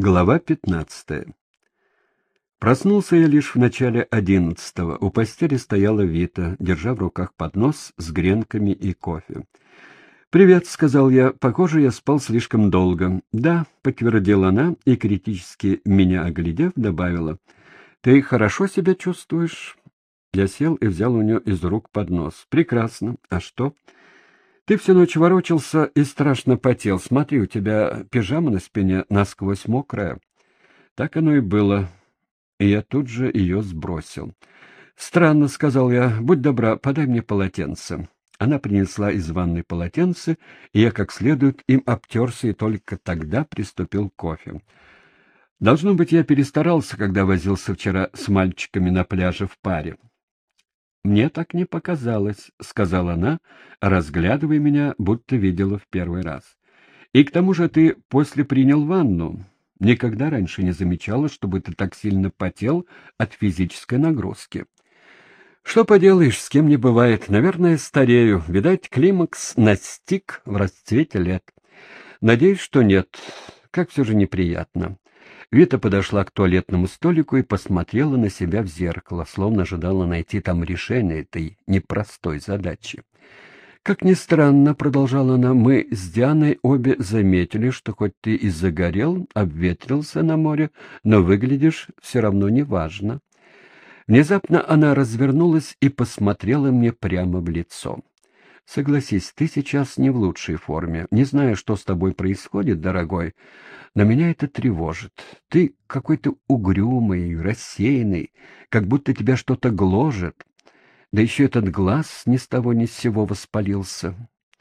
Глава 15. Проснулся я лишь в начале 11-го. У постели стояла Вита, держа в руках поднос с гренками и кофе. «Привет», — сказал я. «Похоже, я спал слишком долго». «Да», — подтвердила она и, критически меня оглядев, добавила. «Ты хорошо себя чувствуешь?» Я сел и взял у нее из рук поднос. «Прекрасно. А что?» «Ты всю ночь ворочался и страшно потел. Смотри, у тебя пижама на спине насквозь мокрая». Так оно и было, и я тут же ее сбросил. «Странно», — сказал я, — «будь добра, подай мне полотенце». Она принесла из ванной полотенце, и я как следует им обтерся, и только тогда приступил к кофе. Должно быть, я перестарался, когда возился вчера с мальчиками на пляже в паре. «Мне так не показалось», — сказала она, разглядывая меня, будто видела в первый раз. «И к тому же ты после принял ванну. Никогда раньше не замечала, чтобы ты так сильно потел от физической нагрузки». «Что поделаешь, с кем не бывает. Наверное, старею. Видать, климакс настиг в расцвете лет. Надеюсь, что нет. Как все же неприятно». Вита подошла к туалетному столику и посмотрела на себя в зеркало, словно ожидала найти там решение этой непростой задачи. «Как ни странно, — продолжала она, — мы с Дианой обе заметили, что хоть ты и загорел, обветрился на море, но выглядишь все равно неважно». Внезапно она развернулась и посмотрела мне прямо в лицо. «Согласись, ты сейчас не в лучшей форме. Не знаю, что с тобой происходит, дорогой, но меня это тревожит. Ты какой-то угрюмый, рассеянный, как будто тебя что-то гложет. Да еще этот глаз ни с того ни с сего воспалился».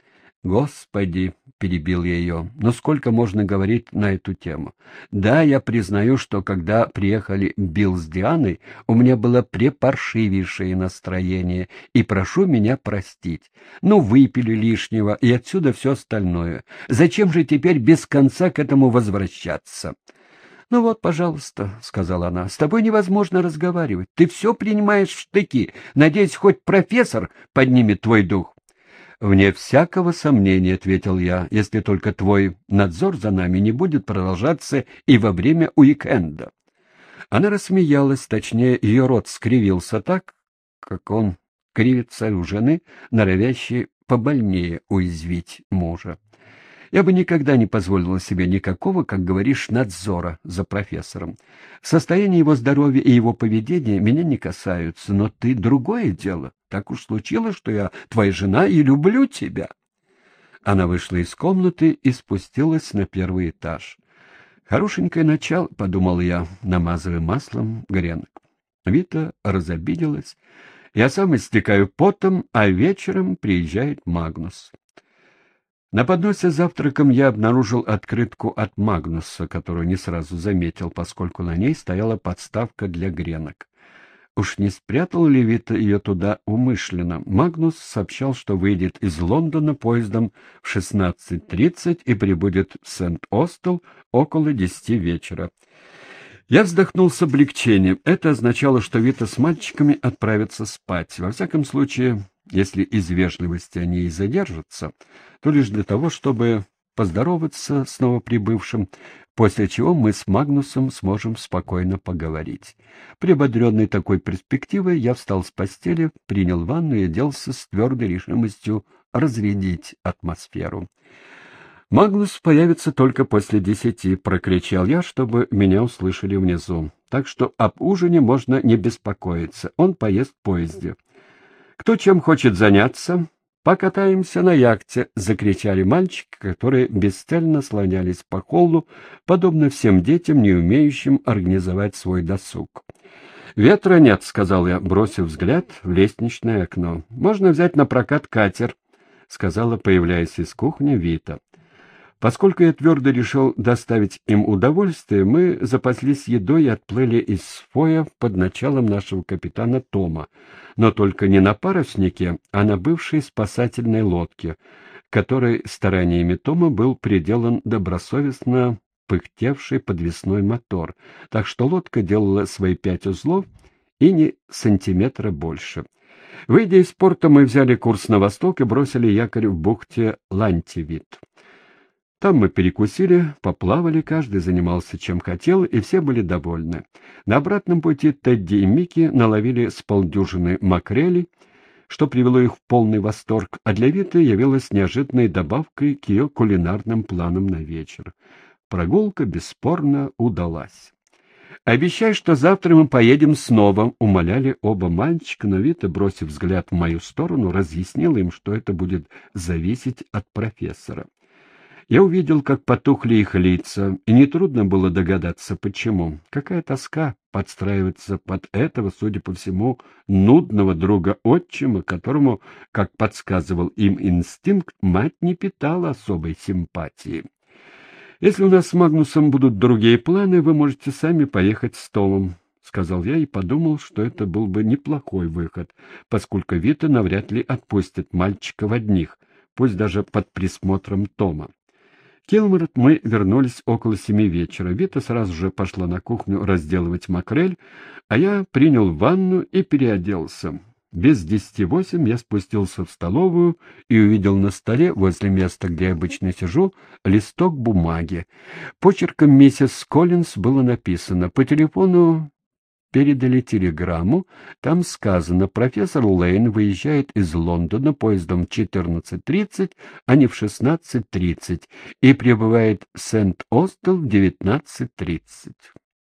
«Господи!» — перебил я ее. «Но сколько можно говорить на эту тему? Да, я признаю, что когда приехали Билл с Дианой, у меня было препаршивейшее настроение, и прошу меня простить. Ну, выпили лишнего, и отсюда все остальное. Зачем же теперь без конца к этому возвращаться?» «Ну вот, пожалуйста», — сказала она, — «с тобой невозможно разговаривать. Ты все принимаешь в штыки. Надеюсь, хоть профессор поднимет твой дух». «Вне всякого сомнения», — ответил я, — «если только твой надзор за нами не будет продолжаться и во время уикенда». Она рассмеялась, точнее, ее рот скривился так, как он кривится у жены, норовящей побольнее уязвить мужа. «Я бы никогда не позволила себе никакого, как говоришь, надзора за профессором. Состояние его здоровья и его поведения меня не касаются, но ты — другое дело. Так уж случилось, что я твоя жена и люблю тебя». Она вышла из комнаты и спустилась на первый этаж. «Хорошенькое начало», — подумал я, намазывая маслом гренок. Вита разобиделась. Я сам истекаю потом, а вечером приезжает Магнус. На подносе с завтраком я обнаружил открытку от Магнуса, которую не сразу заметил, поскольку на ней стояла подставка для гренок. Уж не спрятал ли Вита ее туда умышленно? Магнус сообщал, что выйдет из Лондона поездом в 16:30 и прибудет в Сент-Остел около 10 вечера. Я вздохнул с облегчением. Это означало, что Вита с мальчиками отправятся спать. Во всяком случае, если из вежливости они и задержатся, то лишь для того, чтобы поздороваться с новоприбывшим, после чего мы с Магнусом сможем спокойно поговорить. Приободренный такой перспективой, я встал с постели, принял ванну и оделся с твердой решимостью разрядить атмосферу. «Магнус появится только после 10, — прокричал я, чтобы меня услышали внизу. «Так что об ужине можно не беспокоиться, он поест в поезде». «Кто чем хочет заняться?» «Покатаемся на яхте!» — закричали мальчики, которые бесцельно слонялись по холлу, подобно всем детям, не умеющим организовать свой досуг. «Ветра нет», — сказал я, бросив взгляд в лестничное окно. «Можно взять на прокат катер», — сказала, появляясь из кухни, Вита. Поскольку я твердо решил доставить им удовольствие, мы запаслись едой и отплыли из Фоя под началом нашего капитана Тома, но только не на паруснике, а на бывшей спасательной лодке, которой стараниями Тома был приделан добросовестно пыхтевший подвесной мотор, так что лодка делала свои 5 узлов и ни сантиметра больше. Выйдя из порта, мы взяли курс на восток и бросили якорь в бухте Лантивит. Там мы перекусили, поплавали, каждый занимался чем хотел, и все были довольны. На обратном пути Тедди и Микки наловили с полдюжины макрелей, что привело их в полный восторг, а для Виты явилась неожиданной добавкой к ее кулинарным планам на вечер. Прогулка бесспорно удалась. «Обещай, что завтра мы поедем снова», — умоляли оба мальчика, но Вита, бросив взгляд в мою сторону, разъяснила им, что это будет зависеть от профессора. Я увидел, как потухли их лица, и нетрудно было догадаться, почему. Какая тоска подстраиваться под этого, судя по всему, нудного друга-отчима, которому, как подсказывал им инстинкт, мать не питала особой симпатии. «Если у нас с Магнусом будут другие планы, вы можете сами поехать с Томом», — сказал я и подумал, что это был бы неплохой выход, поскольку Вита навряд ли отпустит мальчиков одних, пусть даже под присмотром Тома. В Килморот мы вернулись около 7 вечера. Вита сразу же пошла на кухню разделывать макрель, а я принял ванну и переоделся. Без 10:08 я спустился в столовую и увидел на столе, возле места, где я обычно сижу, листок бумаги. Почерком миссис Коллинз было написано: по телефону передали телеграмму, там сказано: профессор Лейн выезжает из Лондона поездом в 14:30, а не в 16:30, и прибывает в Сент-Остел в 19:30.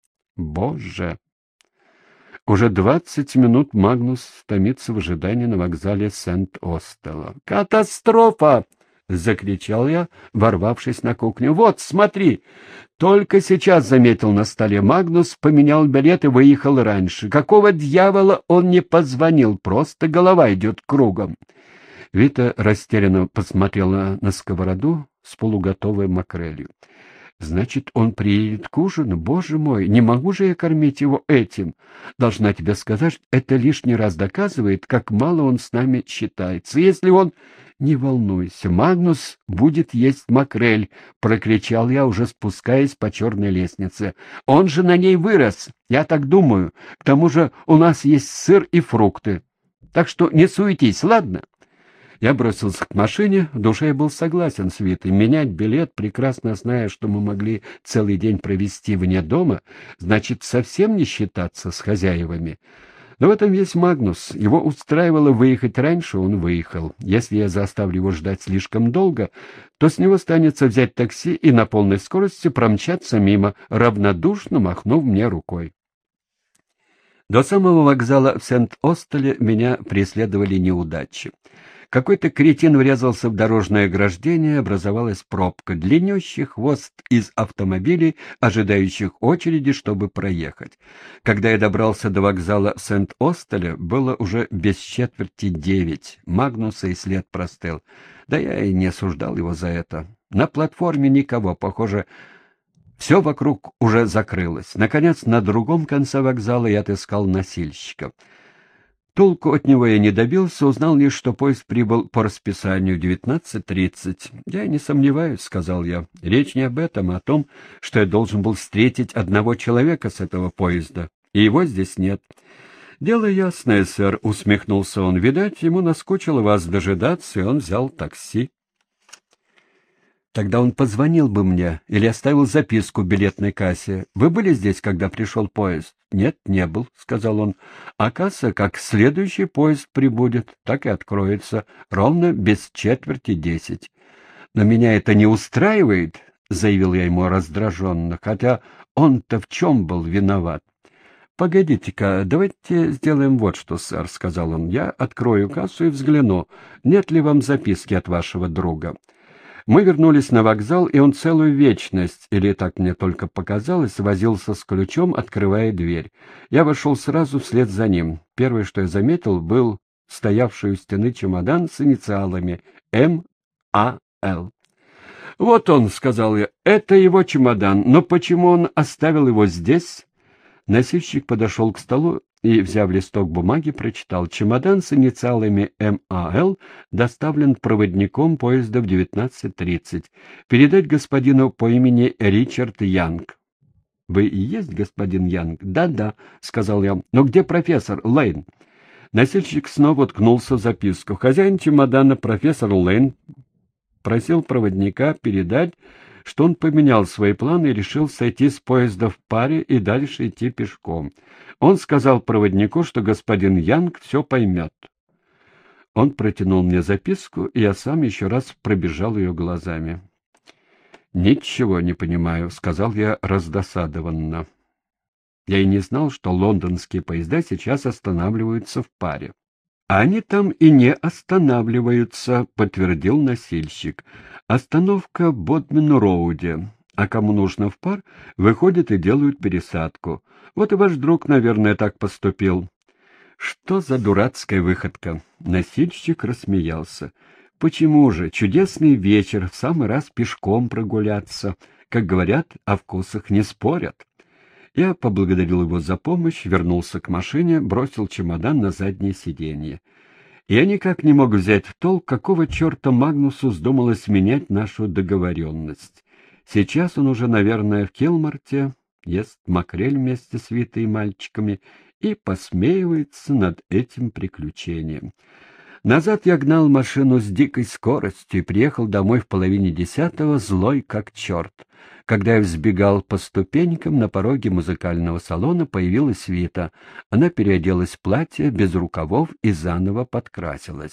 Боже! Уже 20 минут Магнус томится в ожидании на вокзале Сент-Остела. «Катастрофа!» — закричал я, ворвавшись на кухню. «Вот, смотри!» Только сейчас заметил на столе. Магнус поменял билет и выехал раньше. Какого дьявола он не позвонил? Просто голова идет кругом. Вита растерянно посмотрела на сковороду с полуготовой макрелью. «Значит, он приедет к ужину? Боже мой, не могу же я кормить его этим. Должна тебе сказать, это лишний раз доказывает, как мало он с нами считается. Если он...» «Не волнуйся, Магнус будет есть макрель», — прокричал я, уже спускаясь по черной лестнице. «Он же на ней вырос, я так думаю. К тому же у нас есть сыр и фрукты. Так что не суетись, ладно?» Я бросился к машине, в душе я был согласен с Витой. Менять билет, прекрасно зная, что мы могли целый день провести вне дома, значит совсем не считаться с хозяевами. Но в этом весь Магнус. Его устраивало выехать раньше, он выехал. Если я заставлю его ждать слишком долго, то с него останется взять такси и на полной скорости промчаться мимо, равнодушно махнув мне рукой. До самого вокзала в Сент-Остеле меня преследовали неудачи. Какой-то кретин врезался в дорожное ограждение, образовалась пробка, длиннющий хвост из автомобилей, ожидающих очереди, чтобы проехать. Когда я добрался до вокзала Сент-Остеля, было уже без 8:45. Магнуса и след простыл. Да я и не осуждал его за это. На платформе никого, похоже, все вокруг уже закрылось. Наконец, на другом конце вокзала я отыскал носильщика. Толку от него я не добился, узнал лишь, что поезд прибыл по расписанию в 19:30. «Я не сомневаюсь», — сказал я. «Речь не об этом, а о том, что я должен был встретить одного человека с этого поезда, и его здесь нет». «Дело ясное, сэр», — усмехнулся он. «Видать, ему наскучило вас дожидаться, и он взял такси». «Тогда он позвонил бы мне или оставил записку в билетной кассе. Вы были здесь, когда пришел поезд?» «Нет, не был», — сказал он. «А касса, как следующий поезд прибудет, так и откроется, ровно без 9:45. «Но меня это не устраивает», — заявил я ему раздраженно, хотя он-то в чем был виноват. «Погодите-ка, давайте сделаем вот что, сэр», — сказал он. «Я открою кассу и взгляну, нет ли вам записки от вашего друга». Мы вернулись на вокзал, и он целую вечность, или так мне только показалось, возился с ключом, открывая дверь. Я вошел сразу вслед за ним. Первое, что я заметил, был стоявший у стены чемодан с инициалами М.А.Л. «Вот он», — сказал я, — «это его чемодан, но почему он оставил его здесь?» Носильщик подошел к столу и, взяв листок бумаги, прочитал: «Чемодан с инициалами М.А.Л. доставлен проводником поезда в 19:30. Передать господину по имени Ричард Янг». «Вы и есть господин Янг?» «Да-да», — сказал я. «Но где профессор Лейн?» Носильщик снова уткнулся в записку. «Хозяин чемодана, профессор Лейн, просил проводника передать, что он поменял свои планы и решил сойти с поезда в паре и дальше идти пешком. Он сказал проводнику, что господин Янг все поймет. Он протянул мне записку, и я сам еще раз пробежал ее глазами. «Ничего не понимаю», — сказал я раздосадованно. Я и не знал, что лондонские поезда сейчас останавливаются в паре. «А они там и не останавливаются», — подтвердил носильщик. «Остановка в Бодмин-Роуде, а кому нужно в пар, выходят и делают пересадку. Вот и ваш друг, наверное, так поступил». «Что за дурацкая выходка?» Носильщик рассмеялся. «Почему же? Чудесный вечер, в самый раз пешком прогуляться. Как говорят, о вкусах не спорят». Я поблагодарил его за помощь, вернулся к машине, бросил чемодан на заднее сиденье. Я никак не мог взять в толк, какого черта Магнусу вздумалось менять нашу договоренность. Сейчас он уже, наверное, в Килморте, ест макрель вместе с Витой и мальчиками и посмеивается над этим приключением. Назад я гнал машину с дикой скоростью и приехал домой в 9:30, злой как черт. Когда я взбегал по ступенькам, на пороге музыкального салона появилась Вита. Она переоделась в платье, без рукавов и заново подкрасилась.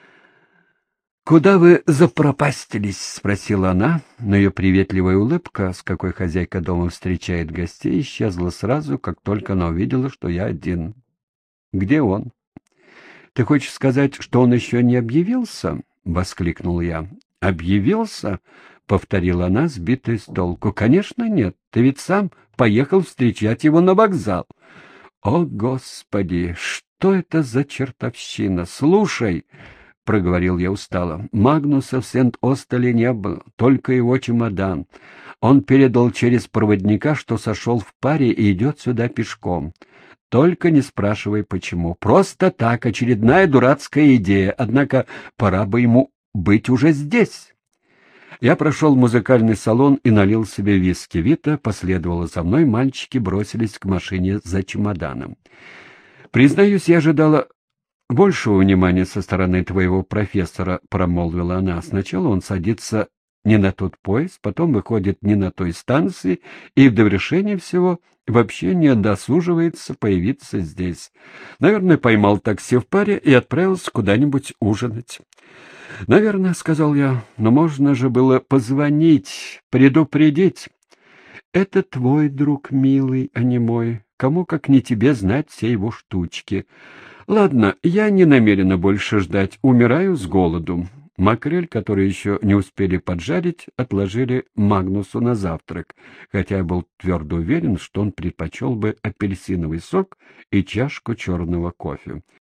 «Куда вы запропастились?» — спросила она, но ее приветливая улыбка, с какой хозяйка дома встречает гостей, исчезла сразу, как только она увидела, что я один. «Где он?» «Ты хочешь сказать, что он еще не объявился?» — воскликнул я. «Объявился?» — повторила она, сбитая с толку. «Конечно нет. Ты ведь сам поехал встречать его на вокзал». «О, Господи! Что это за чертовщина? Слушай!» — проговорил я устало. «Магнуса в Сент-Остале не было, только его чемодан. Он передал через проводника, что сошел в паре и идет сюда пешком. Только не спрашивай, почему. Просто так, очередная дурацкая идея, однако пора бы ему быть уже здесь». Я прошел в музыкальный салон и налил себе виски. Вита последовала за мной, мальчики бросились к машине за чемоданом. «Признаюсь, я ожидала большего внимания со стороны твоего профессора», — промолвила она. «Сначала он садится не на тот поезд, потом выходит не на той станции и в довершение всего вообще не досуживается появиться здесь. Наверное, поймал такси в паре и отправился куда-нибудь ужинать». «Наверное», — сказал я, — «но можно же было позвонить, предупредить». «Это твой друг, милый, а не мой. Кому, как не тебе, знать все его штучки. Ладно, я не намерена больше ждать, умираю с голоду». Макрель, который еще не успели поджарить, отложили Магнусу на завтрак, хотя я был твердо уверен, что он предпочел бы апельсиновый сок и чашку черного кофе.